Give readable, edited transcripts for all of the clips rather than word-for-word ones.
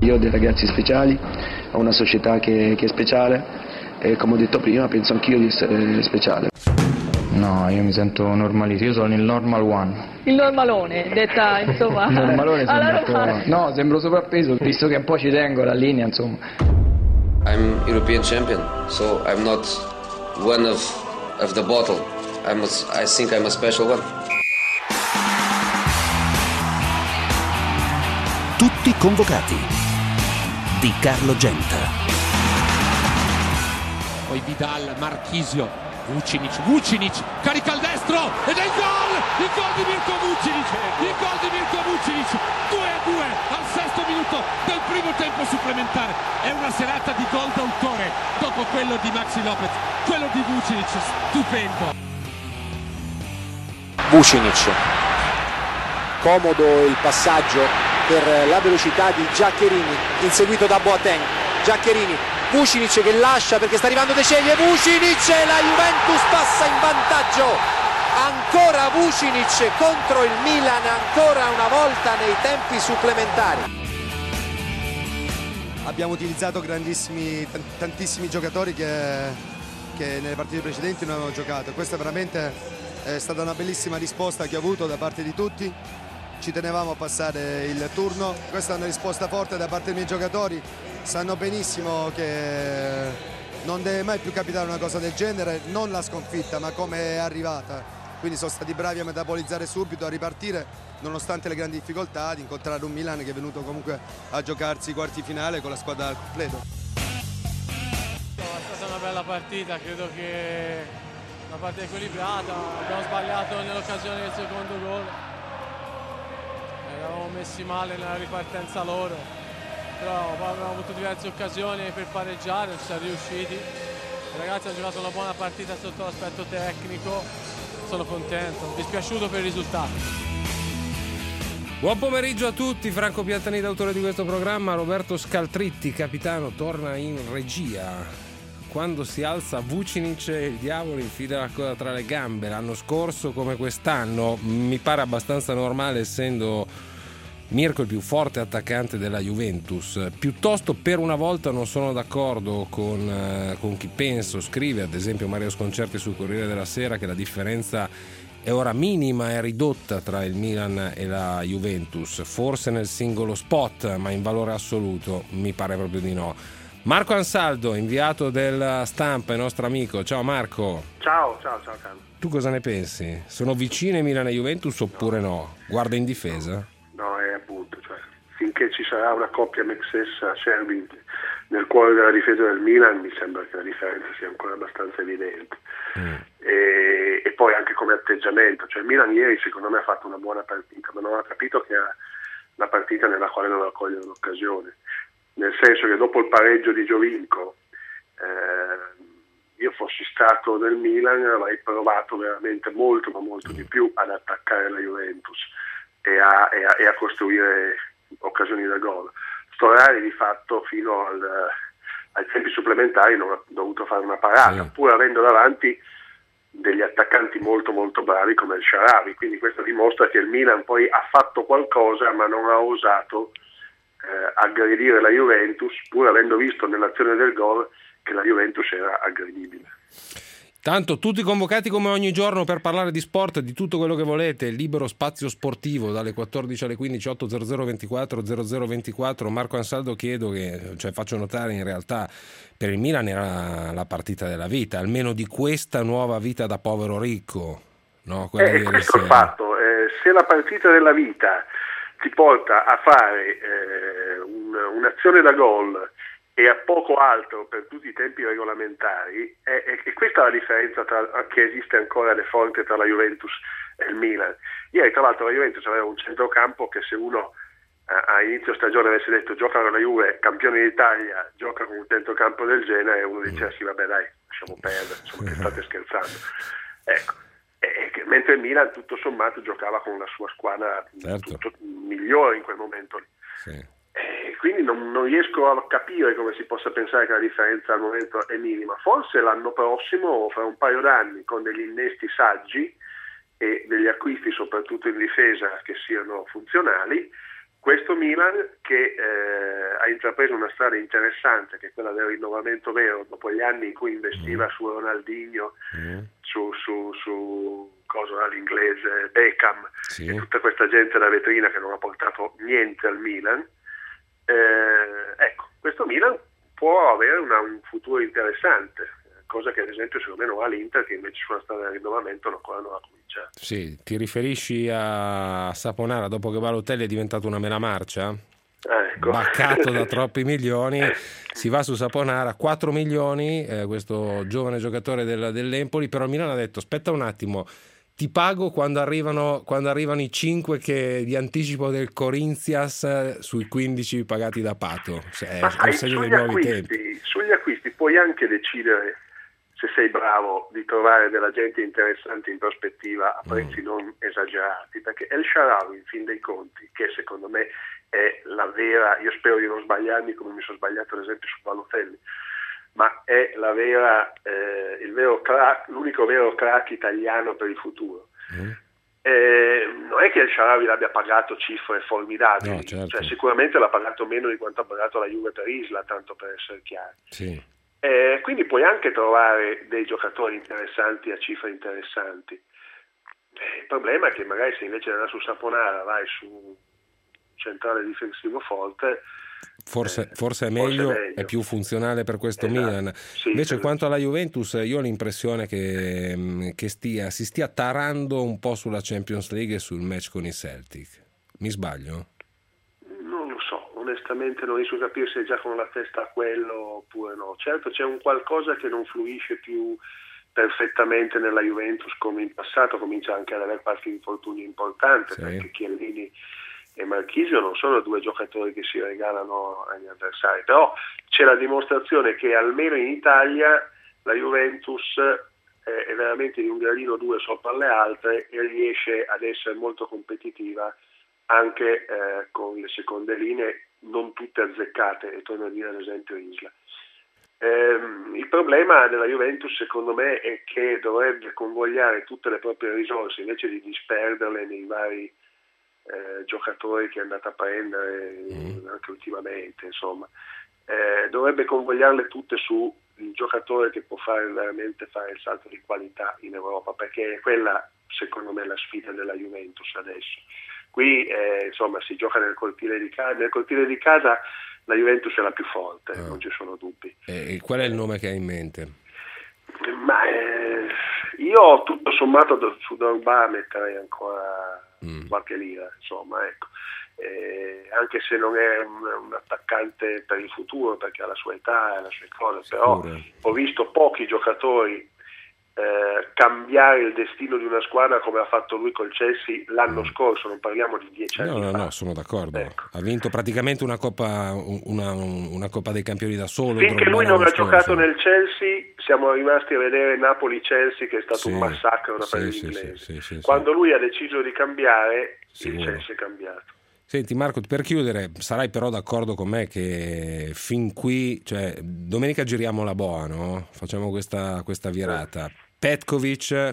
io ho dei ragazzi speciali, ho una società che è speciale e come ho detto prima penso anch'io di essere speciale. No, io mi sento normalissimo, io sono il normal one. Il normalone, detta insomma. Il normalone alla sembra no, sembro sovrappeso, visto che un po' ci tengo la linea, insomma. I'm European champion, so I'm not one of the bottle. I think I'm a special one. Tutti convocati di Carlo Genta. Poi Vidal, Marchisio, Vucinic, carica al destro ed è il gol di Mirko Vucinic, 2-2 al 6° minuto del primo tempo supplementare. È una serata di gol d'autore dopo quello di Maxi Lopez, quello di Vucinic, stupendo. Vucinic, comodo il passaggio per la velocità di Giaccherini, inseguito da Boateng. Giaccherini, Vucinic che lascia perché sta arrivando De Ceglie, Vucinic, la Juventus passa in vantaggio, ancora Vucinic contro il Milan, ancora una volta nei tempi supplementari. Abbiamo utilizzato tantissimi giocatori che nelle partite precedenti non avevano giocato. Questa veramente è stata una bellissima risposta che ho avuto da parte di tutti. Ci tenevamo a passare il turno, questa è una risposta forte da parte dei miei giocatori, sanno benissimo che non deve mai più capitare una cosa del genere, non la sconfitta ma come è arrivata, quindi sono stati bravi a metabolizzare subito, a ripartire nonostante le grandi difficoltà, ad incontrare un Milan che è venuto comunque a giocarsi i quarti finale con la squadra al completo. È stata una bella partita, credo che una partita equilibrata, abbiamo sbagliato nell'occasione del secondo gol. Eravamo messi male nella ripartenza loro, però poi abbiamo avuto diverse occasioni per pareggiare, non ci siamo riusciti. I ragazzi hanno giocato una buona partita sotto l'aspetto tecnico, sono contento, dispiaciuto per il risultato. Buon pomeriggio a tutti, Franco Piantanida, autore di questo programma, Roberto Scaltritti, capitano, torna in regia. Quando si alza Vucinic il diavolo infila la coda tra le gambe. L'anno scorso come quest'anno mi pare abbastanza normale, essendo Mirko il più forte attaccante della Juventus. Piuttosto per una volta non sono d'accordo con chi penso, scrive ad esempio Mario Sconcerti sul Corriere della Sera, che la differenza è ora minima e ridotta tra il Milan e la Juventus, forse nel singolo spot, ma in valore assoluto mi pare proprio di no. Marco Ansaldo, inviato della Stampa, il nostro amico. Ciao Marco. Ciao Carlo. Tu cosa ne pensi? Sono vicine Milan e Juventus oppure no? Guarda in difesa? No, è appunto, cioè, finché ci sarà una coppia Mexes-Acerbi nel cuore della difesa del Milan, mi sembra che la differenza sia ancora abbastanza evidente. E poi anche come atteggiamento, cioè il Milan ieri secondo me ha fatto una buona partita, ma non ha capito che era la partita nella quale non raccogliere l'occasione. Nel senso che dopo il pareggio di Giovinco, io fossi stato nel Milan avrei provato veramente molto ma molto di più ad attaccare la Juventus e a costruire occasioni da gol. Storari di fatto fino ai tempi supplementari non ha dovuto fare una parata, pur avendo davanti degli attaccanti molto molto bravi come il Shaarawy, quindi questo dimostra che il Milan poi ha fatto qualcosa ma non ha osato aggredire la Juventus, pur avendo visto nell'azione del gol che la Juventus era aggredibile. Tanto tutti convocati come ogni giorno per parlare di sport, di tutto quello che volete, libero spazio sportivo dalle 14 alle 15, 800 24 0024. Marco Ansaldo, faccio notare, in realtà per il Milan era la partita della vita, almeno di questa nuova vita da povero ricco, no? Questo è il fatto, se la partita della vita ti porta a fare un'azione da gol e a poco altro per tutti i tempi regolamentari, e questa è la differenza che esiste ancora alle forte tra la Juventus e il Milan. Ieri tra l'altro la Juventus aveva un centrocampo che, se uno a inizio stagione avesse detto gioca con la Juve, campione d'Italia, gioca con un centrocampo del genere, uno diceva sì vabbè dai, lasciamo perdere, insomma, che state scherzando. Ecco. Mentre il Milan tutto sommato giocava con la sua squadra tutto migliore in quel momento lì. Sì. Quindi non riesco a capire come si possa pensare che la differenza al momento è minima. Forse l'anno prossimo, fra un paio d'anni, con degli innesti saggi e degli acquisti soprattutto in difesa che siano funzionali, questo Milan che ha intrapreso una strada interessante, che è quella del rinnovamento vero, dopo gli anni in cui investiva su Ronaldinho, su cosa all'inglese, Beckham, e tutta questa gente da vetrina che non ha portato niente al Milan. Ecco, questo Milan può avere un futuro interessante, cosa che ad esempio secondo me non ha l'Inter, che invece sulla strada del rinnovamento ancora non ha cominciato. Sì, ti riferisci a Saponara dopo che Balotelli è diventato una mela marcia? Ecco. Baccato da troppi milioni, si va su Saponara, 4 milioni, questo giovane giocatore dell'Empoli, però il Milan ha detto aspetta un attimo, ti pago quando arrivano i 5 di anticipo del Corinthians sui 15 pagati da Pato. È un segno dei nuovi tempi. Sugli acquisti puoi anche decidere, se sei bravo, di trovare della gente interessante in prospettiva a prezzi non esagerati, perché El Shaarawy, in fin dei conti, che secondo me è la vera, io spero di non sbagliarmi come mi sono sbagliato ad esempio su Balotelli, ma è la vera, il vero crack, l'unico vero crack italiano per il futuro. Non è che il Shaarawy l'abbia pagato cifre formidabili, no, certo. Cioè, sicuramente l'ha pagato meno di quanto ha pagato la Juve per Isla, tanto per essere chiari. Sì. Quindi puoi anche trovare dei giocatori interessanti a cifre interessanti. Il problema è che magari se invece di andare su Saponara vai su centrale difensivo forte, Forse è meglio, è più funzionale per questo Milan. Sì, invece quanto alla Juventus io ho l'impressione che si stia tarando un po' sulla Champions League e sul match con i Celtic. Mi sbaglio? Non lo so, onestamente non riesco a capire se è già con la testa a quello oppure no. Certo c'è un qualcosa che non fluisce più perfettamente nella Juventus come in passato, comincia anche ad avere qualche infortunio importante, perché Chiellini e Marchisio non sono due giocatori che si regalano agli avversari, però c'è la dimostrazione che almeno in Italia la Juventus è veramente di un gradino 2 sopra le altre e riesce ad essere molto competitiva anche con le seconde linee non tutte azzeccate, e torno a dire ad esempio Isla. Il problema della Juventus secondo me è che dovrebbe convogliare tutte le proprie risorse invece di disperderle nei vari giocatori che è andata a prendere anche ultimamente, insomma, dovrebbe convogliarle tutte su il giocatore che può veramente fare il salto di qualità in Europa, perché è quella secondo me la sfida della Juventus adesso. Qui insomma si gioca nel cortile di casa, la Juventus è la più forte, non ci sono dubbi. E qual è il nome che hai in mente? Ma io tutto sommato su Drogba metterei ancora qualche lira, insomma, ecco. Anche se non è un attaccante per il futuro, perché ha la sua età e le sue cose, però ho visto pochi giocatori cambiare il destino di una squadra come ha fatto lui col Chelsea l'anno scorso, non parliamo di 10 anni fa. No, sono d'accordo. Ecco. Ha vinto praticamente una Coppa dei Campioni da solo. Finché lui non ha giocato nel Chelsea siamo rimasti a vedere Napoli-Chelsea, che è stato un massacro da parte degli inglesi. Quando lui ha deciso di cambiare, il Chelsea è cambiato. Senti Marco, per chiudere, sarai però d'accordo con me che fin qui, cioè domenica giriamo la boa, no? Facciamo questa virata. Petkovic,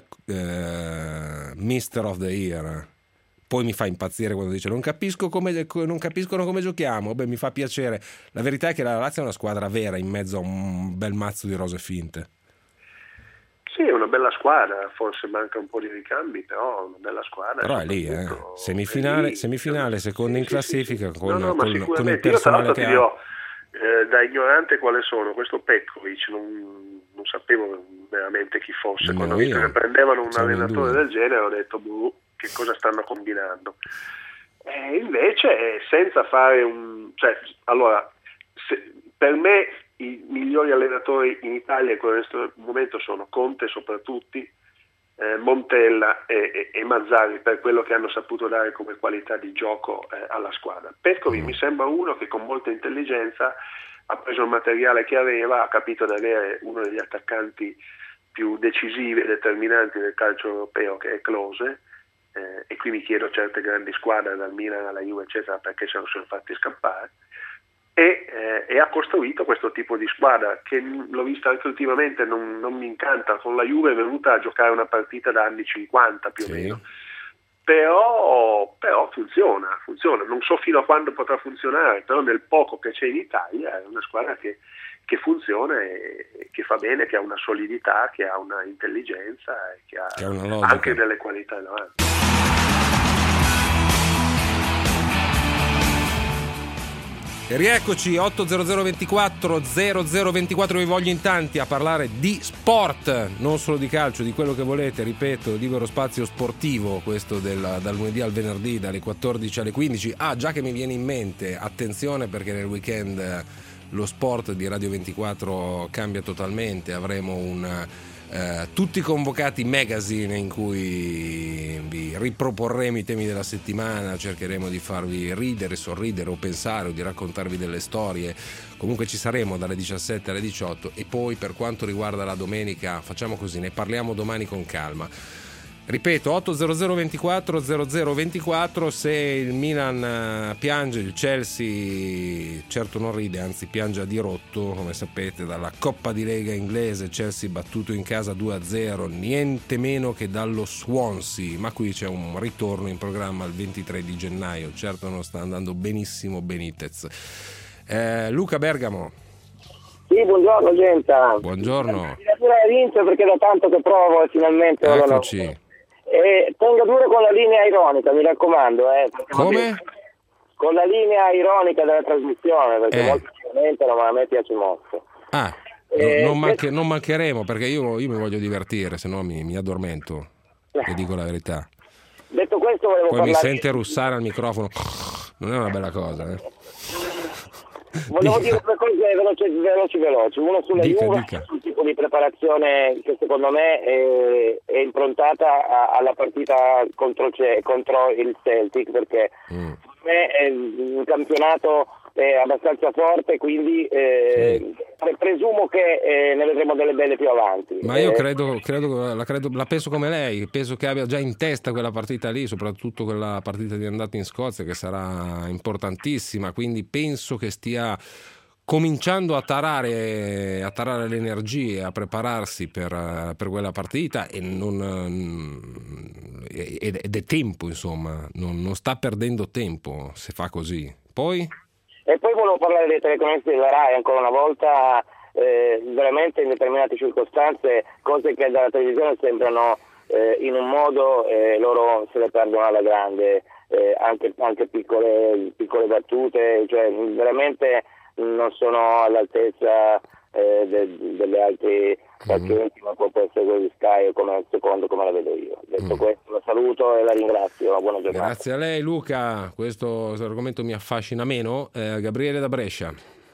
Mister of the Year. Poi mi fa impazzire quando dice non capiscono come giochiamo. Beh, mi fa piacere. La verità è che la Lazio è una squadra vera in mezzo a un bel mazzo di rose finte. Sì, è una bella squadra, forse manca un po' di ricambi, però è una bella squadra. Però è lì, semifinale, seconda in classifica, con il personale che ha. Dirò, da ignorante quale sono, questo Petkovic non sapevo veramente chi fosse. Quando ho visto che prendevano un allenatore del genere ho detto che cosa stanno combinando. Invece senza fare per me i migliori allenatori in Italia in questo momento sono Conte soprattutto, Montella e Mazzarri, per quello che hanno saputo dare come qualità di gioco alla squadra. Petkovic mi sembra uno che con molta intelligenza ha preso il materiale che aveva, ha capito di avere uno degli attaccanti più decisivi e determinanti del calcio europeo, che è Klose, e qui mi chiedo certe grandi squadre dal Milan alla Juve eccetera perché se lo sono fatti scappare, e ha costruito questo tipo di squadra che l'ho vista anche ultimamente, non mi incanta. Con la Juve è venuta a giocare una partita da anni 50 più o meno, però funziona, non so fino a quando potrà funzionare, però nel poco che c'è in Italia è una squadra che funziona e che fa bene, che ha una solidità, che ha una intelligenza e che ha anche delle qualità davanti. E rieccoci 80024 0024, vi voglio in tanti a parlare di sport, non solo di calcio, di quello che volete, ripeto, libero spazio sportivo, questo dal lunedì al venerdì dalle 14 alle 15. Già che mi viene in mente, attenzione perché nel weekend lo sport di Radio 24 cambia totalmente, avremo tutti convocati magazine in cui vi riproporremo i temi della settimana, cercheremo di farvi ridere, sorridere o pensare o di raccontarvi delle storie. Comunque ci saremo dalle 17 alle 18 e poi per quanto riguarda la domenica facciamo così, ne parliamo domani con calma. Ripeto, 80024 0024, se il Milan piange, il Chelsea certo non ride, anzi piange a dirotto, come sapete, dalla Coppa di Lega inglese, Chelsea battuto in casa 2-0, niente meno che dallo Swansea, ma qui c'è un ritorno in programma il 23 di gennaio, certo non sta andando benissimo Benitez. Luca Bergamo. Sì, buongiorno Genta. Buongiorno. La candidatura è vinta perché da tanto che provo e finalmente eccoci. Tenga duro con la linea ironica, mi raccomando. Come? Con la linea ironica della trasmissione, perché molti si lamentano, ma a me piace molto. Non mancheremo, perché io mi voglio divertire, se no mi addormento, vi dico la verità. Detto questo volevo poi parlare... mi sente russare al microfono, non è una bella cosa, Volevo dire due cose veloci. Uno sulla Juve, sul tipo di preparazione che secondo me è improntata alla partita contro il Celtic, perché secondo me è un campionato abbastanza forte, quindi presumo che ne vedremo delle belle più avanti. Ma io la penso come lei, penso che abbia già in testa quella partita lì, soprattutto quella partita di andata in Scozia che sarà importantissima, quindi penso che stia cominciando a tarare le energie, a prepararsi per quella partita ed è tempo, insomma, non sta perdendo tempo se fa così. E poi volevo parlare dei telecronisti della RAI ancora una volta, veramente in determinate circostanze, cose che dalla televisione sembrano in un modo, loro se le perdono alla grande, anche piccole battute, cioè veramente non sono all'altezza delle altre pazienti, ma può essere quello di Sky come secondo, come la vedo io. Detto questo, la saluto e la ringrazio, una buona giornata. Grazie a lei Luca, questo argomento mi affascina meno. Gabriele da Brescia.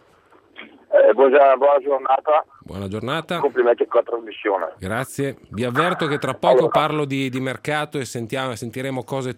Buona giornata. Buona giornata. Complimenti per la trasmissione. Grazie. Vi avverto che tra poco parlo di mercato e sentiremo cose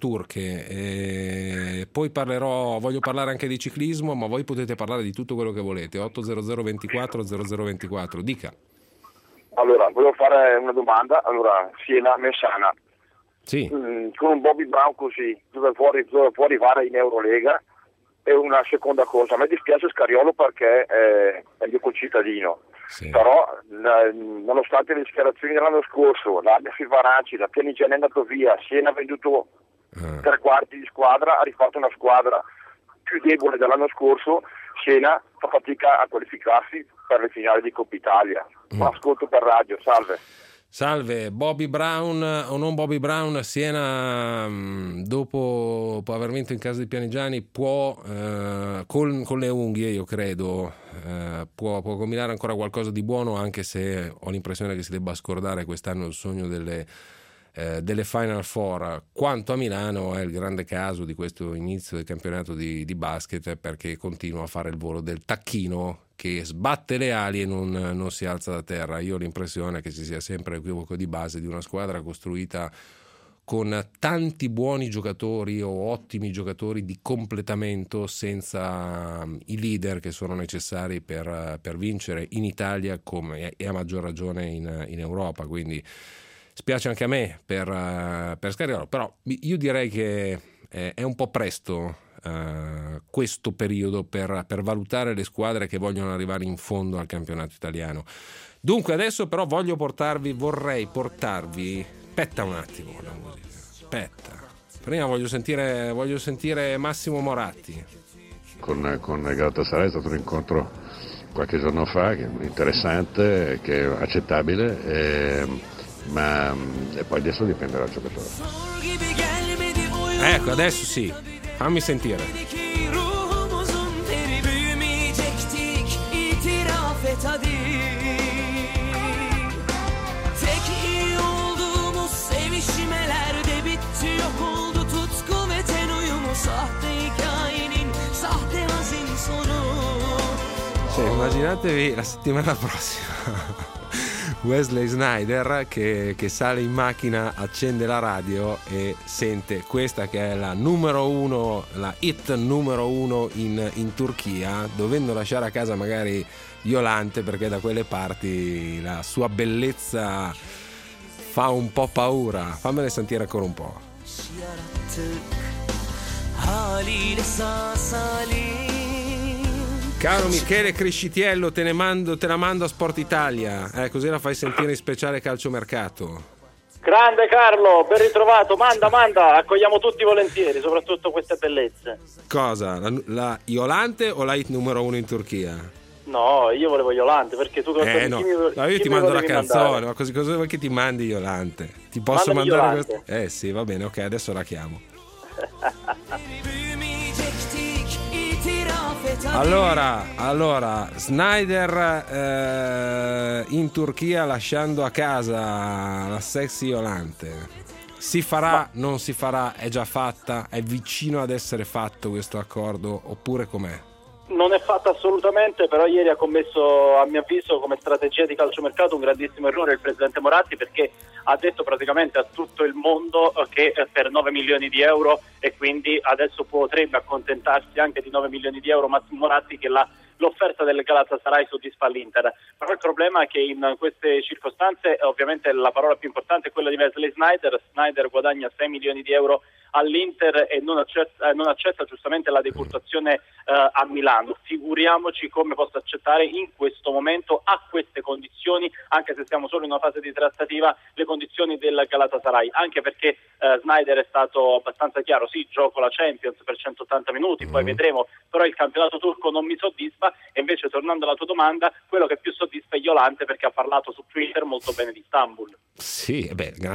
turche. Poi voglio parlare anche di ciclismo, ma voi potete parlare di tutto quello che volete. 80024 0024. Dica. Allora, volevo fare una domanda. Allora, Siena-Messana. Sì. Con un Bobby Brown così, dove può arrivare in Eurolega. E una seconda cosa, a me dispiace Scariolo perché è il mio concittadino, però nonostante le dichiarazioni dell'anno scorso, l'Abbia Fivaranci, la Pianigiani è andato via, Siena ha venduto 3/4 di squadra, ha rifatto una squadra più debole dell'anno scorso, Siena fa fatica a qualificarsi per le finali di Coppa Italia. Ascolto per radio, salve. Salve, Bobby Brown o non Bobby Brown, Siena dopo aver vinto in casa di Pianigiani può, con le unghie io credo, può combinare ancora qualcosa di buono, anche se ho l'impressione che si debba scordare quest'anno il sogno delle Final Four. Quanto a Milano è il grande caso di questo inizio del campionato di basket, perché continua a fare il volo del tacchino che sbatte le ali e non si alza da terra. Io ho l'impressione che ci sia sempre l'equivoco di base di una squadra costruita con tanti buoni giocatori o ottimi giocatori di completamento, senza i leader che sono necessari per vincere in Italia come e a maggior ragione in Europa. Quindi spiace anche a me per Scariolo, però io direi che è un po' presto questo periodo per valutare le squadre che vogliono arrivare in fondo al campionato italiano. Dunque adesso però vorrei portarvi, aspetta un attimo la musica, aspetta, Prima voglio sentire Massimo Moratti. Con Galatasaray è stato un incontro qualche giorno fa, che è interessante, che è accettabile, ma poi adesso dipende dal giocatore. Ecco, adesso sì, fammi sentire. Cioè, immaginatevi la settimana prossima Wesley Sneijder che sale in macchina, accende la radio e sente questa che è la numero uno, la hit numero uno in Turchia, dovendo lasciare a casa magari Iolante perché da quelle parti la sua bellezza fa un po' paura. Fammele sentire ancora un po'. Caro Michele Criscitiello, te la mando a Sport Italia, così la fai sentire in speciale calciomercato. Grande Carlo, ben ritrovato, manda, accogliamo tutti volentieri, soprattutto queste bellezze. Cosa? La Iolante o la hit numero uno in Turchia? No, io volevo Iolante, perché tu no, io ti mando la canzone, ma così cosa vuoi che ti mandi Iolante? Ti posso mandare questo? Sì, va bene, ok, adesso la chiamo. Allora Sneijder in Turchia lasciando a casa la sexy Iolante. Si farà, non si farà, è già fatta, è vicino ad essere fatto questo accordo oppure com'è? Non è fatta assolutamente, però ieri ha commesso, a mio avviso, come strategia di calciomercato un grandissimo errore il presidente Moratti, perché ha detto praticamente a tutto il mondo che per 9 milioni di euro, e quindi adesso potrebbe accontentarsi anche di 9 milioni di euro Massimo Moratti, che l'offerta del Galatasaray soddisfa l'Inter. Però il problema è che in queste circostanze ovviamente la parola più importante è quella di Wesley Sneijder. Sneijder guadagna 6 milioni di euro all'Inter e non accetta giustamente la decurtazione a Milano. Figuriamoci come possa accettare in questo momento, a queste condizioni, anche se siamo solo in una fase di trattativa, le condizioni del Galatasaray, anche perché Sneijder è stato abbastanza chiaro: sì, gioco la Champions per 180 minuti, poi vedremo, però il campionato turco non mi soddisfa. E invece, tornando alla tua domanda, quello che più soddisfa è Iolante, perché ha parlato su Twitter molto bene di Istanbul. Sì,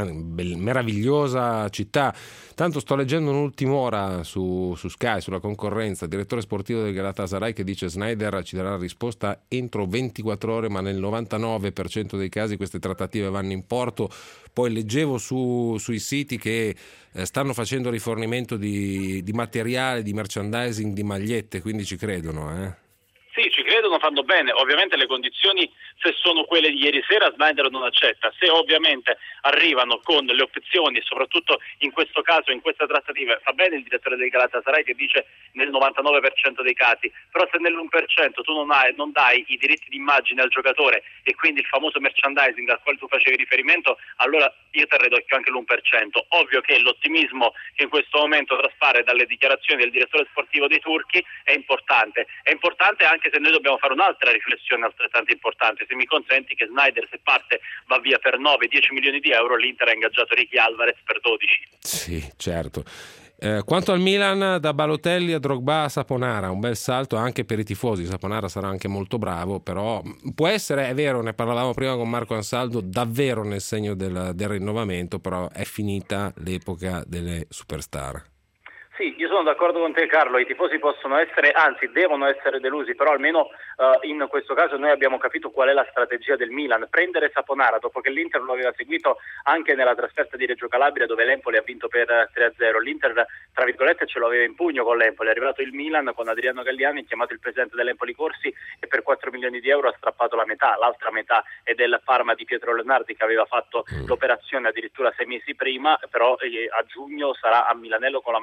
meravigliosa città. Tanto sto leggendo un'ultima ora su Sky, sulla concorrenza, il direttore sportivo del Galatasaray che dice Sneijder ci darà risposta entro 24 ore, ma nel 99% dei casi queste trattative vanno in porto. Poi leggevo sui siti che stanno facendo rifornimento di materiale, di merchandising, di magliette, quindi ci credono, Sì, ci credono, fanno bene. Ovviamente le condizioni, se sono quelle di ieri sera, Sneijder non accetta. Se ovviamente arrivano con le opzioni, e soprattutto in questo caso, in queste trattative, fa bene il direttore del Galatasaray che dice nel 99% dei casi, però se nell'1% tu non dai i diritti d'immagine al giocatore e quindi il famoso merchandising al quale tu facevi riferimento, allora io terrei d'occhio anche l'1%. Ovvio che l'ottimismo che in questo momento traspare dalle dichiarazioni del direttore sportivo dei turchi è importante anche se noi dobbiamo fare un'altra riflessione altrettanto importante. Se mi consenti, che Sneijder, se parte, va via per 9-10 milioni di euro, l'Inter ha ingaggiato Ricky Alvarez per 12. Sì, certo. Quanto al Milan, da Balotelli a Drogba a Saponara, un bel salto anche per i tifosi. Saponara sarà anche molto bravo, però può essere, è vero, ne parlavamo prima con Marco Ansaldo, davvero nel segno del rinnovamento, però è finita l'epoca delle superstar. Sì, io sono d'accordo con te Carlo, i tifosi possono essere, anzi devono essere delusi, però almeno in questo caso noi abbiamo capito qual è la strategia del Milan: prendere Saponara dopo che l'Inter lo aveva seguito anche nella trasferta di Reggio Calabria, dove l'Empoli ha vinto per 3-0. L'Inter, tra virgolette, ce lo aveva in pugno con l'Empoli. È arrivato il Milan con Adriano Galliani, ha chiamato il presidente dell'Empoli Corsi e per 4 milioni di euro ha strappato la metà. L'altra metà è del Parma di Pietro Leonardi, che aveva fatto l'operazione addirittura 6 mesi prima, però a giugno sarà a Milanello con la maglia rossonera.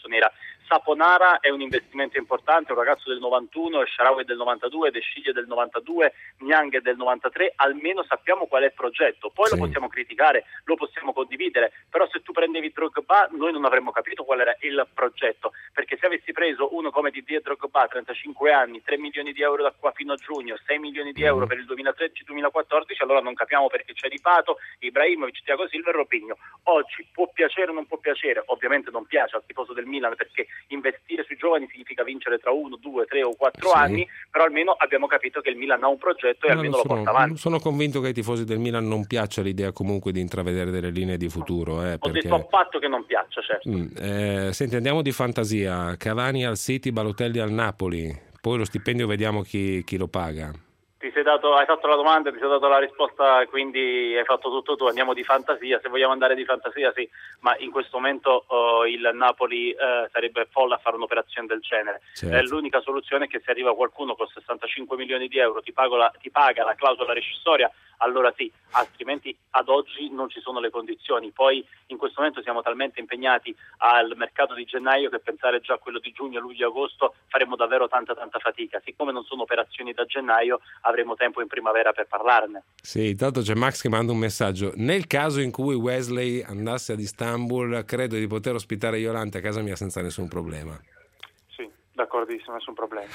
nera. Saponara è un investimento importante, un ragazzo del 91, Sharawi del 92, De Sciglio del 92, Niang del 93, almeno sappiamo qual è il progetto, poi lo possiamo criticare, lo possiamo condividere, però se tu prendevi Drogba noi non avremmo capito qual era il progetto, perché se avessi preso uno come Didier Drogba, 35 anni, 3 milioni di euro da qua fino a giugno, 6 milioni di euro per il 2013-2014, allora non capiamo perché c'è Ripato, Ibrahimovic, Thiago Silva e Robinho. Oggi può piacere o non può piacere, ovviamente non piace al tifoso del Milan perché investire sui giovani significa vincere tra 1, 2, 3 o 4 anni, però almeno abbiamo capito che il Milan ha un progetto e almeno lo porta avanti. Sono convinto che ai tifosi del Milan non piaccia l'idea comunque di intravedere delle linee di futuro. Ho detto a patto che non piaccia, certo. Senti, andiamo di fantasia. Cavani al City, Balotelli al Napoli, poi lo stipendio vediamo chi lo paga. Hai fatto la domanda, ti sei dato la risposta, quindi hai fatto tutto tu. Andiamo di fantasia, se vogliamo andare di fantasia sì, ma in questo momento il Napoli sarebbe folle a fare un'operazione del genere. Certo. L'unica soluzione è che se arriva qualcuno con 65 milioni di euro ti paga la clausola rescissoria, allora sì, altrimenti ad oggi non ci sono le condizioni. Poi in questo momento siamo talmente impegnati al mercato di gennaio che pensare già a quello di giugno, luglio, agosto faremo davvero tanta fatica. Siccome non sono operazioni da gennaio avremo tempo in primavera per parlarne. Sì, intanto c'è Max che manda un messaggio: nel caso in cui Wesley andasse ad Istanbul credo di poter ospitare Iolante a casa mia senza nessun problema. Sì, d'accordissimo, nessun problema.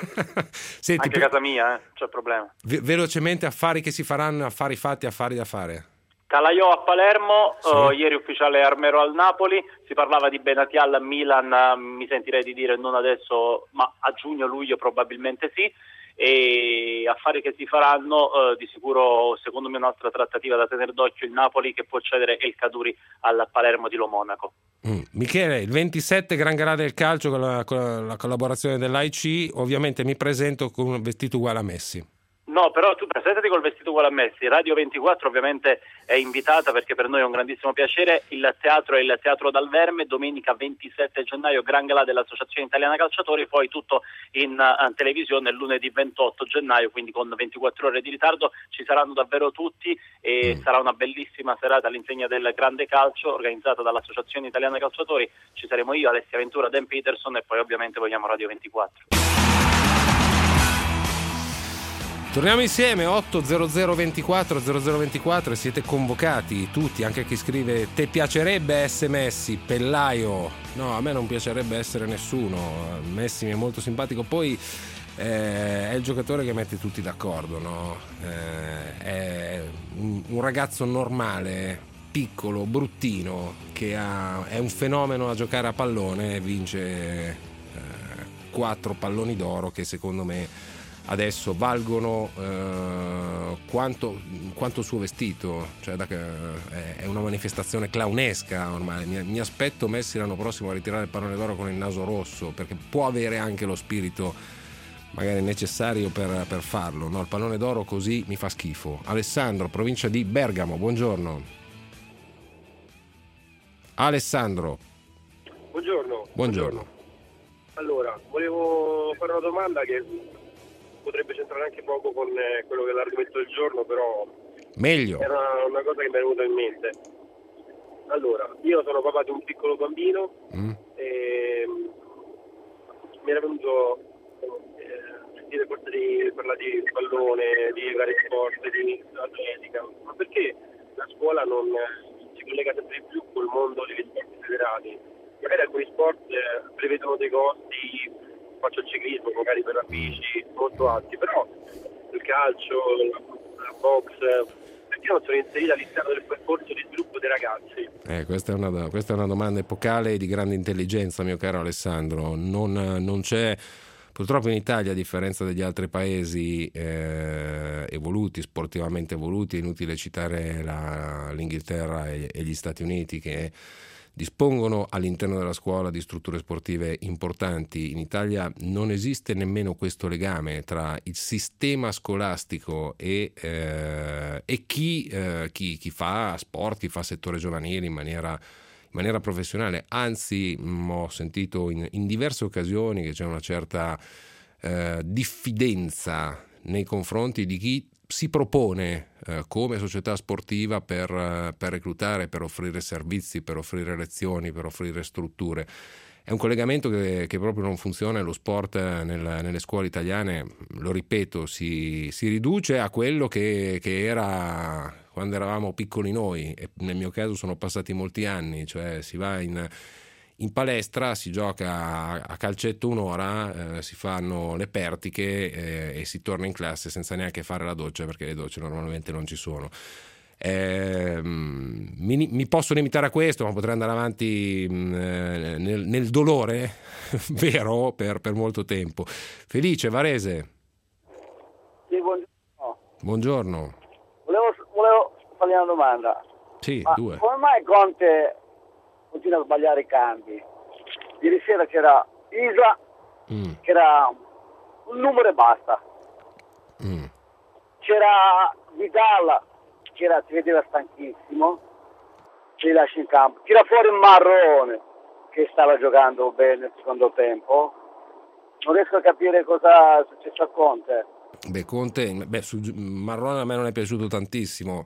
Senti, anche a casa mia c'è problema. Velocemente, affari che si faranno, affari fatti, affari da fare. Calaiò a Palermo, ieri ufficiale Armero al Napoli, si parlava di Benatial a Milan, mi sentirei di dire non adesso ma a giugno-luglio probabilmente sì, e affari che si faranno di sicuro secondo me un'altra trattativa da tenere d'occhio, il Napoli che può cedere El Kaddouri al Palermo di Lo Monaco. Michele, il 27 Gran Galà del calcio con la collaborazione dell'AIC, ovviamente mi presento con un vestito uguale a Messi. No, però tu presentati col vestito uguale a Messi. Radio 24 ovviamente è invitata perché per noi è un grandissimo piacere. Il teatro è il Teatro Dal Verme, domenica 27 gennaio, Gran Galà dell'Associazione Italiana Calciatori, poi tutto in televisione lunedì 28 gennaio, quindi con 24 ore di ritardo. Ci saranno davvero tutti e sarà una bellissima serata all'insegna del grande calcio organizzata dall'Associazione Italiana Calciatori. Ci saremo io, Alessia Ventura, Dan Peterson e poi ovviamente vogliamo Radio 24. Torniamo insieme 80024 0024 e siete convocati tutti, anche chi scrive te piacerebbe essere Messi, Pellaio. No, a me non piacerebbe essere nessuno, Messi mi è molto simpatico, poi è il giocatore che mette tutti d'accordo, no? È un ragazzo normale, piccolo, bruttino, che è un fenomeno a giocare a pallone e vince 4 palloni d'oro che secondo me adesso valgono quanto il suo vestito, cioè è una manifestazione clownesca ormai. Mi aspetto Messi l'anno prossimo a ritirare il pallone d'oro con il naso rosso, perché può avere anche lo spirito magari necessario per farlo, no? Il pallone d'oro così mi fa schifo. Alessandro, provincia di Bergamo, buongiorno. Alessandro. Buongiorno. Allora, volevo fare una domanda che potrebbe centrare anche poco con quello che è l'argomento del giorno, però meglio. Era una cosa che mi è venuta in mente. Allora, io sono papà di un piccolo bambino e mi era venuto sentire forse di parlare di pallone, di vari sport, di atletica, ma perché la scuola non si collega sempre di più col mondo degli sport federati? Magari alcuni sport prevedono dei costi, faccio il ciclismo magari per la bici molto alti, però il calcio, la box, perché non sono inseriti all'interno del percorso di sviluppo dei ragazzi? Questa è una domanda epocale e di grande intelligenza, mio caro Alessandro. Non c'è, purtroppo in Italia, a differenza degli altri paesi evoluti, sportivamente evoluti, è inutile citare l'Inghilterra e gli Stati Uniti, che dispongono all'interno della scuola di strutture sportive importanti. In Italia non esiste nemmeno questo legame tra il sistema scolastico e chi fa sport, chi fa settore giovanile in maniera professionale. Anzi, ho sentito in diverse occasioni che c'è una certa diffidenza nei confronti di chi si propone come società sportiva per reclutare, per offrire servizi, per offrire lezioni, per offrire strutture. è un collegamento che proprio non funziona. Lo sport nelle scuole italiane, lo ripeto, si riduce a quello che era quando eravamo piccoli noi, e nel mio caso sono passati molti anni, cioè si va in palestra, si gioca a calcetto un'ora, si fanno le pertiche e si torna in classe senza neanche fare la doccia, perché le docce normalmente non ci sono. Mi posso limitare a questo, ma potrei andare avanti nel dolore vero per molto tempo. Felice, Varese. Sì, buongiorno. Buongiorno. Volevo fargli una domanda. Sì, due. Come mai Conte continua a sbagliare i cambi? Ieri sera c'era Isla, che era un numero e basta. C'era Vidal, che si vedeva stanchissimo, ci lascia in campo. Tira fuori Marrone, che stava giocando bene nel secondo tempo. Non riesco a capire cosa è successo a Conte. Conte, su Marrone a me non è piaciuto tantissimo.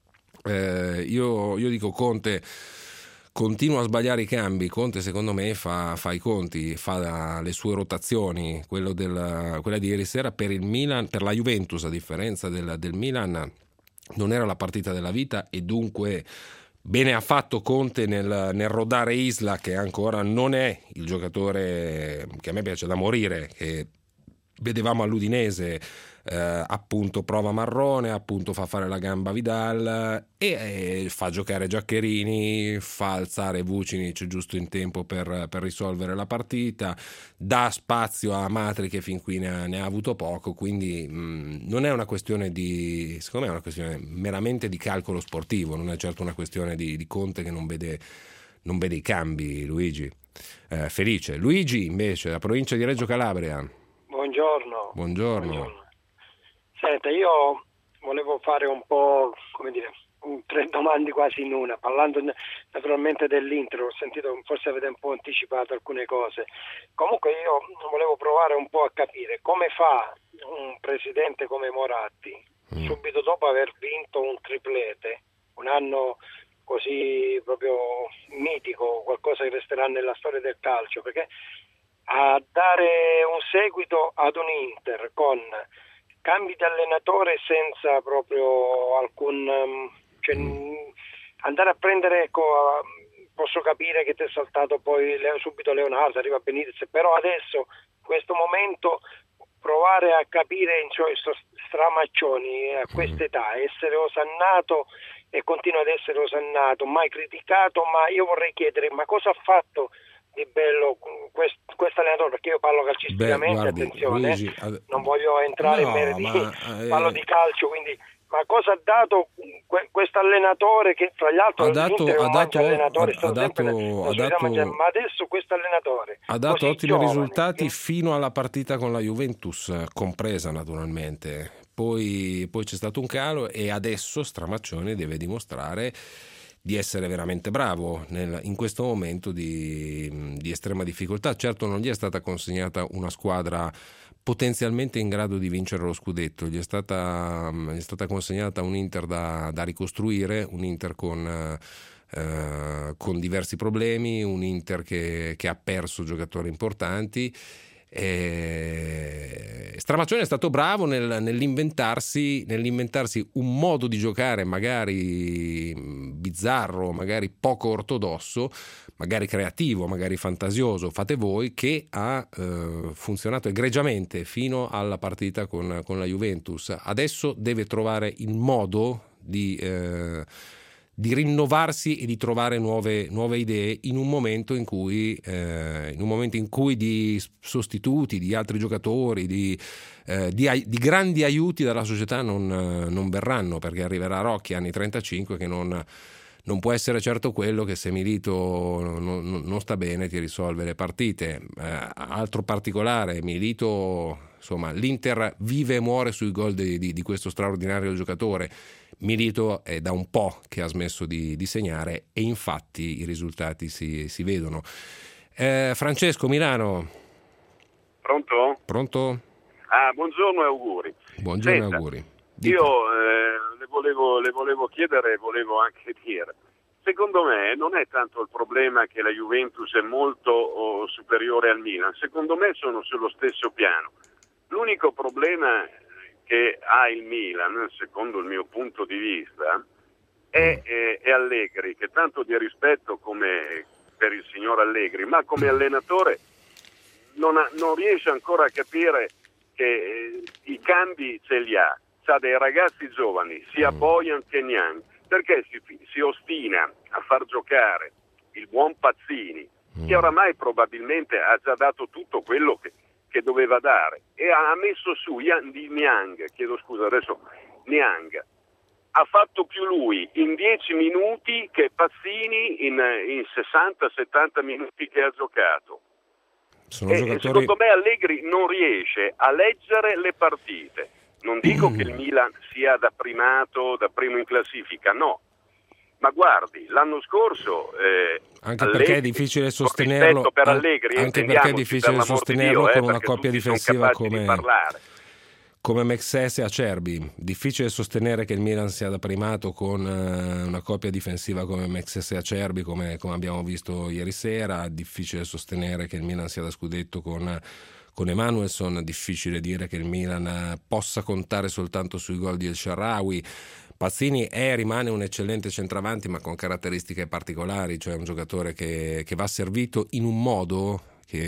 Io dico Conte continua a sbagliare i cambi. Conte secondo me fa i conti, fa le sue rotazioni. Quella di ieri sera per il Milan, per la Juventus, a differenza del Milan, non era la partita della vita, e dunque bene ha fatto Conte nel rodare Isla, che ancora non è il giocatore che a me piace da morire, che vedevamo all'Udinese. Appunto prova Marrone, appunto fa fare la gamba Vidal e fa giocare Giaccherini, fa alzare Vucinic giusto in tempo per risolvere la partita, dà spazio a Matri che fin qui ne ha avuto poco, quindi non è una questione secondo me è una questione meramente di calcolo sportivo, non è certo una questione di Conte che non vede i cambi. Luigi. Felice. Luigi invece, la provincia di Reggio Calabria. Buongiorno. Senta, io volevo fare un po', tre domande quasi in una, parlando naturalmente dell'Inter. Ho sentito che forse avete un po' anticipato alcune cose. Comunque io volevo provare un po' a capire come fa un presidente come Moratti, subito dopo aver vinto un triplete, un anno così proprio mitico, qualcosa che resterà nella storia del calcio, perché a dare un seguito ad un Inter con cambi di allenatore senza proprio alcun andare a prendere, posso capire che ti è saltato poi subito Leonardo, arriva Benitez, però adesso in questo momento provare a capire stramaccioni a quest'età, essere osannato e continua ad essere osannato, mai criticato, ma io vorrei chiedere ma cosa ha fatto di bello questo allenatore, perché io parlo calcisticamente, attenzione, Luigi, non voglio entrare in meriti, parlo di calcio, quindi ma cosa ha dato questo allenatore che fra gli altri ma adesso questo allenatore ha dato ottimi giovane, risultati fino alla partita con la Juventus compresa naturalmente, poi c'è stato un calo e adesso Stramaccioni deve dimostrare di essere veramente bravo in questo momento di estrema difficoltà. Certo non gli è stata consegnata una squadra potenzialmente in grado di vincere lo scudetto, gli è stata consegnata un Inter da ricostruire, un Inter con diversi problemi, un Inter che ha perso giocatori importanti. Stramaccioni è stato bravo nell'inventarsi un modo di giocare magari bizzarro, magari poco ortodosso, magari creativo, magari fantasioso, fate voi, che ha funzionato egregiamente fino alla partita con la Juventus. Adesso deve trovare il modo di rinnovarsi e di trovare nuove idee in un momento in cui di sostituti, di altri giocatori, di grandi aiuti dalla società non verranno, perché arriverà Rocchi anni 35 che non può essere certo quello che se Milito non sta bene ti risolve le partite. Altro particolare, Milito, insomma, l'Inter vive e muore sui gol di questo straordinario giocatore. Milito è da un po' che ha smesso di segnare e infatti i risultati si vedono. Francesco, Milano. Pronto? Buongiorno e auguri. Buongiorno. Senta, e auguri. Dica. Io le volevo chiedere, volevo anche dire, secondo me non è tanto il problema che la Juventus è molto superiore al Milan, secondo me sono sullo stesso piano. L'unico problema che ha il Milan, secondo il mio punto di vista, è Allegri, che tanto di rispetto come per il signor Allegri, ma come allenatore non riesce ancora a capire che i cambi ce li ha. C'ha dei ragazzi giovani, sia Bojan che Niang, perché si ostina a far giocare il buon Pazzini, che oramai probabilmente ha già dato tutto quello che doveva dare, e ha messo su Niang, ha fatto più lui in 10 minuti che Pazzini in 60-70 minuti che ha giocato. Secondo me Allegri non riesce a leggere le partite. Non dico che il Milan sia da primato, da primo in classifica, no. Ma guardi, l'anno scorso anche Allegri, perché è difficile sostenerlo per Allegri, anche perché è difficile sostenerlo con una coppia difensiva come Mexes e Acerbi. Difficile sostenere che il Milan sia da primato con una coppia difensiva come Mexes e Acerbi, come abbiamo visto ieri sera. Difficile sostenere che il Milan sia da scudetto con Emanuelson. Difficile dire che il Milan possa contare soltanto sui gol di El Shaarawy. Pazzini rimane un eccellente centravanti, ma con caratteristiche particolari, cioè un giocatore che va servito in un modo che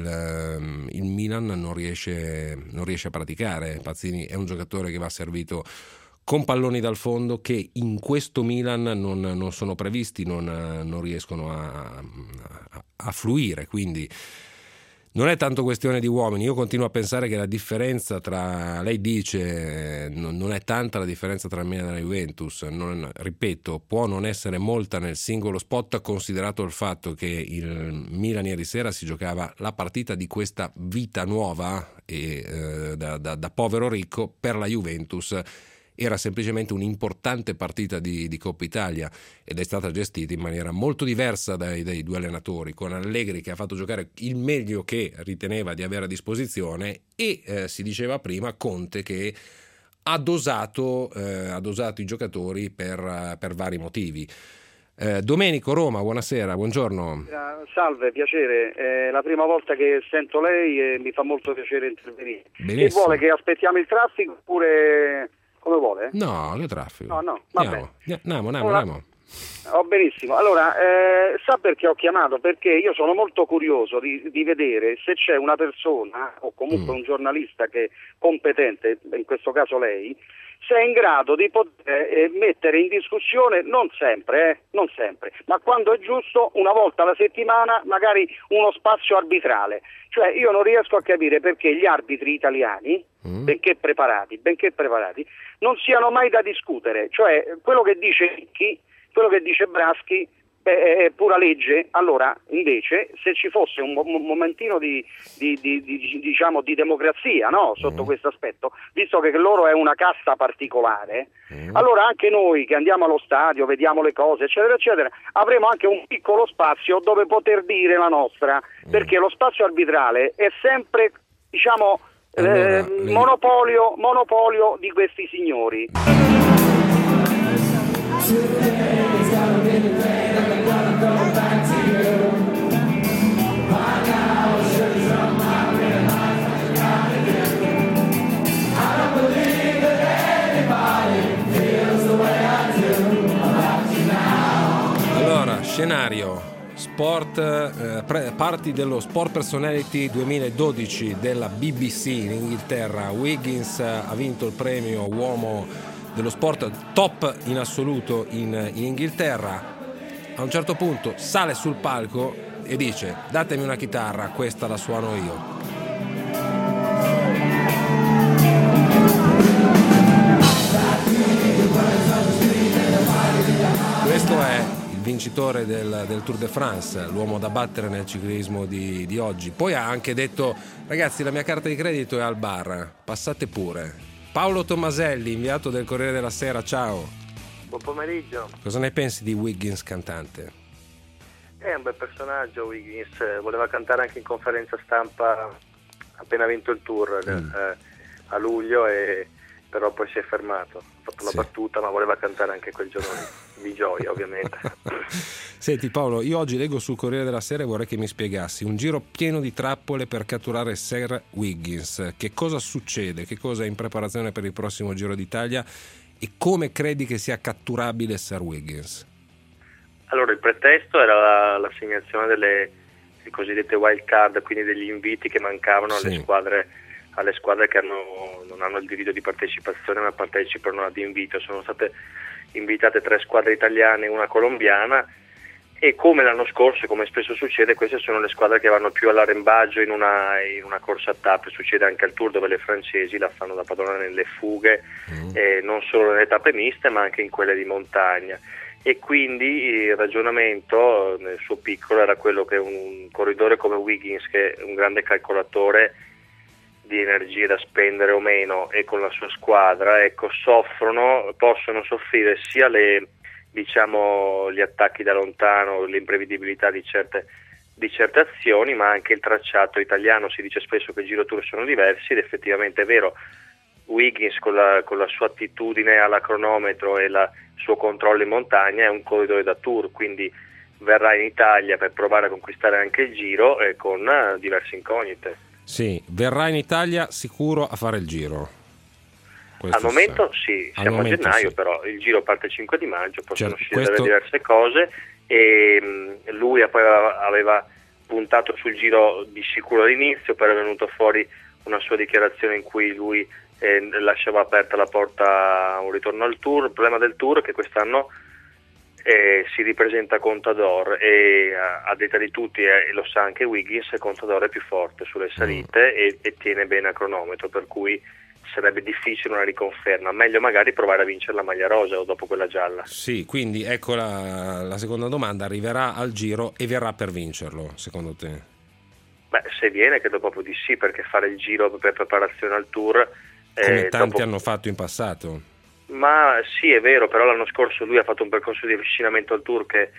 il Milan non riesce a praticare. Pazzini è un giocatore che va servito con palloni dal fondo che in questo Milan non sono previsti, non riescono a fluire, quindi non è tanto questione di uomini. Io continuo a pensare che la differenza lei dice non è tanta la differenza tra il Milan e la Juventus, ripeto, può non essere molta nel singolo spot, considerato il fatto che il Milan ieri sera si giocava la partita di questa vita nuova e da povero ricco. Per la Juventus era semplicemente un'importante partita di Coppa Italia ed è stata gestita in maniera molto diversa dai due allenatori, con Allegri che ha fatto giocare il meglio che riteneva di avere a disposizione e si diceva prima Conte che ha dosato i giocatori per vari motivi. Domenico, Roma, buonasera, buongiorno. Salve, piacere, è la prima volta che sento lei e mi fa molto piacere intervenire. Benissimo. E vuole che aspettiamo il traffico oppure... Come vuole? No, che traffico. No, vabbè. Andiamo. Benissimo. Allora, sa perché ho chiamato? Perché io sono molto curioso di vedere se c'è una persona o comunque un giornalista che competente, in questo caso lei, se è in grado di poter mettere in discussione, non sempre, ma quando è giusto, una volta alla settimana, magari uno spazio arbitrale. Cioè io non riesco a capire perché gli arbitri italiani, benché preparati, non siano mai da discutere. Cioè quello che dice Ricchi, quello che dice Braschi è pura legge. Allora invece se ci fosse un momentino di democrazia, no? Sotto questo aspetto, visto che loro è una casta particolare, allora anche noi che andiamo allo stadio, vediamo le cose eccetera eccetera, avremo anche un piccolo spazio dove poter dire la nostra, perché lo spazio arbitrale è sempre monopolio di questi signori. Allora, scenario sport, parti dello Sport Personality 2012 della BBC in Inghilterra. Wiggins ha vinto il premio uomo dello sport top in assoluto in Inghilterra. A un certo punto sale sul palco e dice: datemi una chitarra, questa la suono io. Questo è il vincitore del Tour de France, l'uomo da battere nel ciclismo di oggi. Poi ha anche detto: ragazzi, la mia carta di credito è al bar, passate pure. Paolo Tomaselli, inviato del Corriere della Sera, ciao. Buon pomeriggio. Cosa ne pensi di Wiggins cantante? È un bel personaggio Wiggins, voleva cantare anche in conferenza stampa appena vinto il Tour a luglio e però poi si è fermato, ha fatto una battuta, ma voleva cantare anche quel giorno di gioia, ovviamente. Senti Paolo, io oggi leggo sul Corriere della Sera e vorrei che mi spiegassi: un giro pieno di trappole per catturare Sir Wiggins. Che cosa succede? Che cosa è in preparazione per il prossimo Giro d'Italia e come credi che sia catturabile Sir Wiggins? Allora, il pretesto era l'assegnazione delle cosiddette wild card, quindi degli inviti che mancavano alle squadre che non hanno il diritto di partecipazione ma partecipano ad invito. Sono state invitate 3 squadre italiane e una colombiana, e come l'anno scorso, come spesso succede, queste sono le squadre che vanno più all'arrembaggio in una corsa a tappe. Succede anche al Tour, dove le francesi la fanno da padrone nelle fughe, non solo nelle tappe miste ma anche in quelle di montagna. E quindi il ragionamento nel suo piccolo era quello che un corridore come Wiggins, che è un grande calcolatore di energie da spendere o meno, e con la sua squadra, possono soffrire sia gli attacchi da lontano, l'imprevedibilità di certe azioni, ma anche il tracciato italiano. Si dice spesso che il Giro Tour sono diversi, ed effettivamente è vero. Wiggins con la sua attitudine alla cronometro e il suo controllo in montagna è un corridore da Tour, quindi verrà in Italia per provare a conquistare anche il Giro, con diverse incognite. Sì, verrà in Italia sicuro a fare il Giro. Al momento sì, siamo a gennaio, sì. Però il Giro parte il 5 di maggio, possono uscire diverse cose, e lui poi aveva puntato sul Giro di sicuro all'inizio, poi è venuto fuori una sua dichiarazione in cui lui lasciava aperta la porta a un ritorno al Tour. Il problema del Tour è che quest'anno si ripresenta Contador, e a detta di tutti, lo sa anche Wiggins, Contador è più forte sulle salite e tiene bene a cronometro, per cui sarebbe difficile una riconferma. Meglio magari provare a vincere la maglia rosa o dopo quella gialla. Sì, quindi ecco la seconda domanda: arriverà al Giro e verrà per vincerlo, secondo te? Beh, se viene, credo proprio di sì, perché fare il Giro per preparazione al Tour, come tanti hanno fatto in passato. Ma sì, è vero, però l'anno scorso lui ha fatto un percorso di avvicinamento al Tour che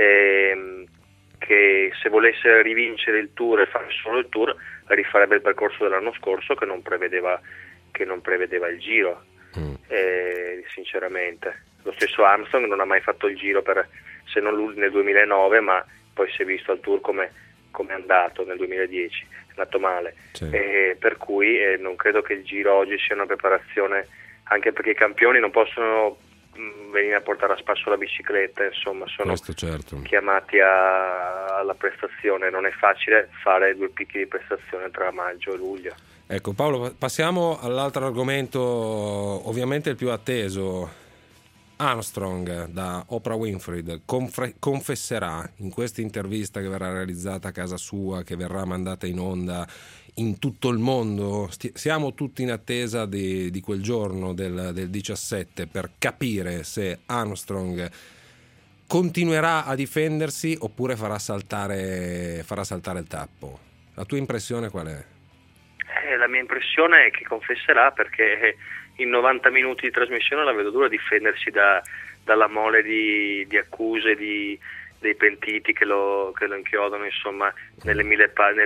se volesse rivincere il Tour e fare solo il Tour, rifarebbe il percorso dell'anno scorso, che non prevedeva il Giro, sinceramente. Lo stesso Armstrong non ha mai fatto il Giro, se non lui nel 2009, ma poi si è visto al Tour come è andato nel 2010, è andato male, per cui non credo che il Giro oggi sia una preparazione, anche perché i campioni non possono venire a portare a spasso la bicicletta, insomma sono chiamati alla prestazione. Non è facile fare 2 picchi di prestazione tra maggio e luglio. Ecco Paolo, passiamo all'altro argomento, ovviamente il più atteso. Armstrong, da Oprah Winfrey, confesserà in questa intervista che verrà realizzata a casa sua, che verrà mandata in onda in tutto il mondo. Siamo tutti in attesa di quel giorno del 17 per capire se Armstrong continuerà a difendersi oppure farà saltare il tappo. La tua impressione qual è? La mia impressione è che confesserà, perché in 90 minuti di trasmissione la vedo dura difendersi dalla mole di accuse dei pentiti che lo inchiodano, insomma, nelle 1000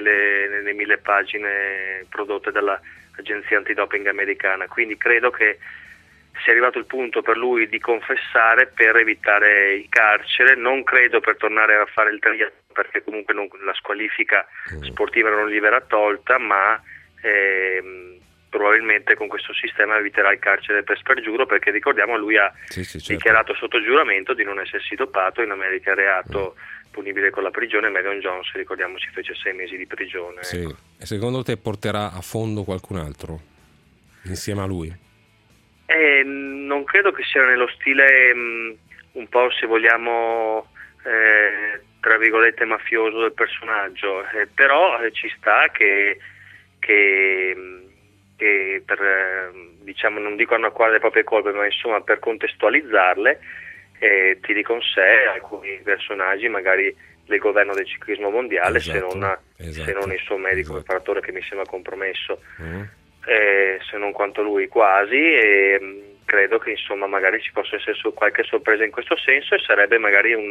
pagine prodotte dall'agenzia antidoping americana. Quindi credo che sia arrivato il punto per lui di confessare per evitare il carcere. Non credo per tornare a fare il triathlon, perché comunque la squalifica sportiva non gli verrà tolta, ma probabilmente con questo sistema eviterà il carcere per spergiuro, perché ricordiamo lui ha dichiarato sotto giuramento di non essersi dopato. In America è reato punibile con la prigione. Marion Jones, ricordiamoci, fece 6 mesi di prigione. Sì. E secondo te porterà a fondo qualcun altro insieme a lui? Non credo che sia nello stile un po', se vogliamo, tra virgolette mafioso del personaggio, però ci sta che per, diciamo, non dico annacquare le proprie colpe, ma insomma per contestualizzarle, tiri con sé alcuni personaggi magari del governo del ciclismo mondiale, se non il suo medico preparatore, che mi sembra compromesso, se non quanto lui quasi, e credo che insomma magari ci possa essere qualche sorpresa in questo senso, e sarebbe magari un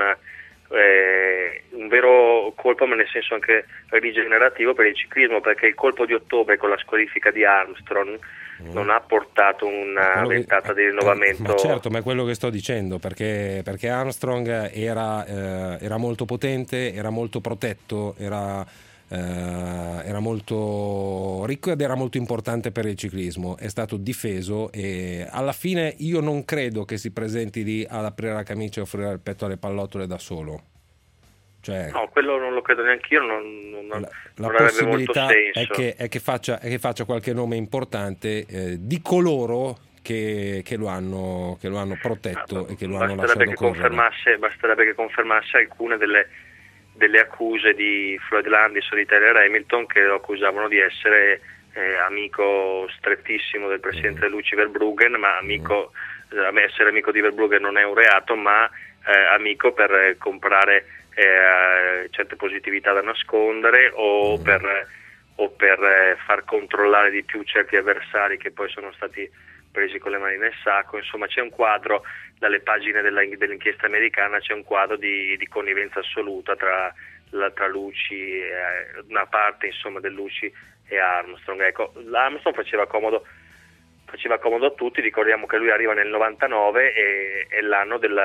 vero colpo, ma nel senso anche rigenerativo per il ciclismo, perché il colpo di ottobre con la squalifica di Armstrong non ha portato una ventata di rinnovamento. Ma certo, ma è quello che sto dicendo, perché Armstrong era molto potente, era molto protetto, era molto ricco ed era molto importante per il ciclismo. È stato difeso e alla fine io non credo che si presenti lì ad aprire la camicia e offrire il petto alle pallottole da solo. Cioè, no, quello non lo credo neanche io, non avrebbe molto senso. È che faccia qualche nome importante di coloro che lo hanno protetto e che lo hanno lasciato correre. Basterebbe che confermasse alcune delle accuse di Floyd Landis o di Tyler Hamilton, che lo accusavano di essere amico strettissimo del presidente dell'UCI Verbruggen, ma essere amico di Verbruggen non è un reato, ma amico per comprare certe positività da nascondere o per far controllare di più certi avversari che poi sono stati presi con le mani nel sacco. Insomma, c'è un quadro, dalle pagine dell'inchiesta americana c'è un quadro di connivenza assoluta tra l'UCI, una parte insomma dell'UCI e Armstrong. Ecco, l'Armstrong faceva comodo a tutti. Ricordiamo che lui arriva nel 99 e è l'anno di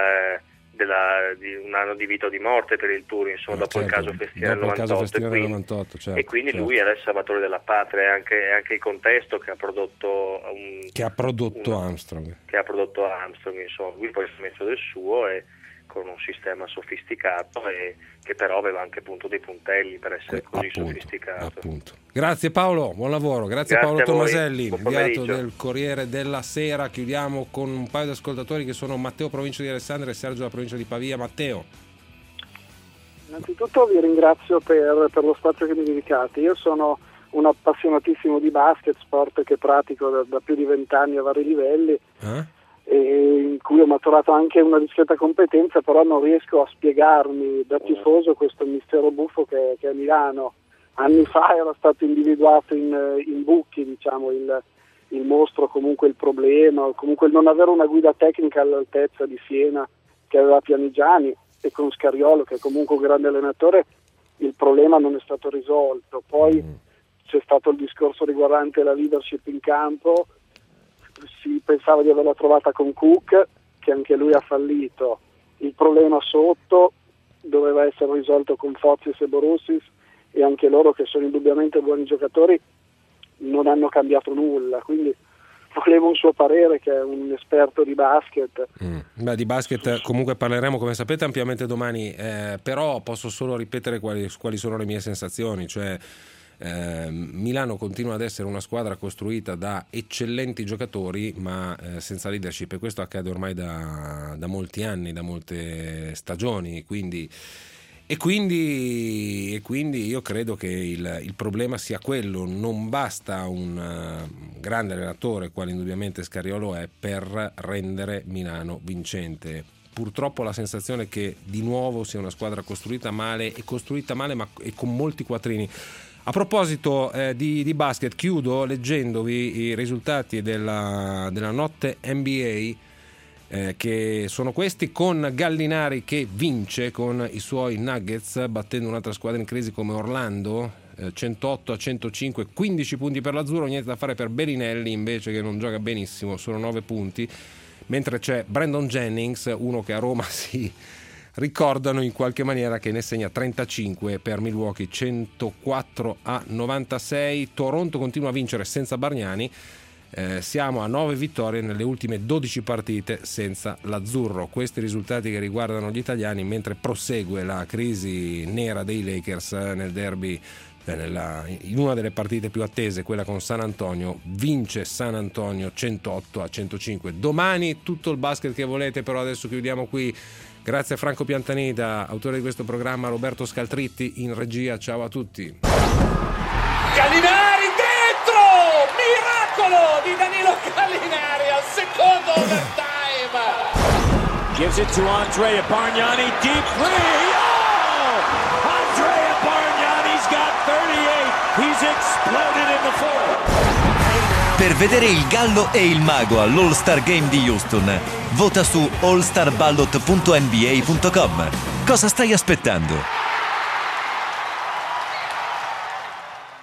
un anno di vita o di morte per il Tour, insomma, dopo il caso Festina del 98, certo, e quindi lui era il salvatore della patria. È anche il contesto che ha prodotto Armstrong, insomma. Lui poi si è messo del suo e con un sistema sofisticato e che però aveva anche appunto dei puntelli per essere così sofisticato. Appunto. Grazie Paolo, buon lavoro. Grazie Paolo Tomaselli, inviato del Corriere della Sera. Chiudiamo con un paio di ascoltatori che sono Matteo, provincia di Alessandria, e Sergio, della provincia di Pavia. Matteo. Innanzitutto vi ringrazio per lo spazio che mi dedicate. Io sono un appassionatissimo di basket, sport che pratico da più di 20 anni a vari livelli. E in cui ho maturato anche una discreta competenza, però non riesco a spiegarmi da tifoso questo mistero buffo che è Milano. Anni fa era stato individuato in Bucchi, diciamo, il mostro, comunque il problema, comunque il non avere una guida tecnica all'altezza di Siena che aveva Pianigiani, e con Scariolo, che è comunque un grande allenatore, il problema non è stato risolto. Poi c'è stato il discorso riguardante la leadership in campo. Si pensava di averla trovata con Cook, che anche lui ha fallito. Il problema sotto doveva essere risolto con Fozis e Borussis, e anche loro, che sono indubbiamente buoni giocatori, non hanno cambiato nulla. Quindi volevo un suo parere, che è un esperto di basket. Beh, di basket comunque parleremo, come sapete, ampiamente domani, però posso solo ripetere quali sono le mie sensazioni. Cioè, Milano continua ad essere una squadra costruita da eccellenti giocatori, ma senza leadership, e questo accade ormai da molti anni, da molte stagioni. Quindi io credo che il problema sia quello. Non basta un grande allenatore, quale indubbiamente Scariolo è, per rendere Milano vincente. Purtroppo la sensazione è che di nuovo sia una squadra costruita male, ma e con molti quattrini. A proposito di basket, chiudo leggendovi i risultati della notte NBA, che sono questi, con Gallinari che vince con i suoi Nuggets, battendo un'altra squadra in crisi come Orlando, 108-105, 15 punti per l'Azzurro. Niente da fare per Bellinelli invece, che non gioca benissimo, sono 9 punti, mentre c'è Brandon Jennings, uno che a Roma si ricordano in qualche maniera, che ne segna 35 per Milwaukee, 104-96. Toronto continua a vincere senza Bargnani. Siamo a 9 vittorie nelle ultime 12 partite senza l'Azzurro. Questi risultati che riguardano gli italiani, mentre prosegue la crisi nera dei Lakers nel derby, in una delle partite più attese, quella con San Antonio. Vince San Antonio 108-105. Domani tutto il basket che volete, però adesso chiudiamo qui. Grazie a Franco Piantanida, autore di questo programma, Roberto Scaltritti in regia. Ciao a tutti. Gallinari dentro! Miracolo di Danilo Gallinari al secondo overtime. Gives it to Andrea Bargnani, deep three. Oh! Andrea Bargnani's got 38. He's exploded in the fourth. Per vedere il Gallo e il Mago all'All-Star Game di Houston, vota su allstarballot.nba.com. Cosa stai aspettando?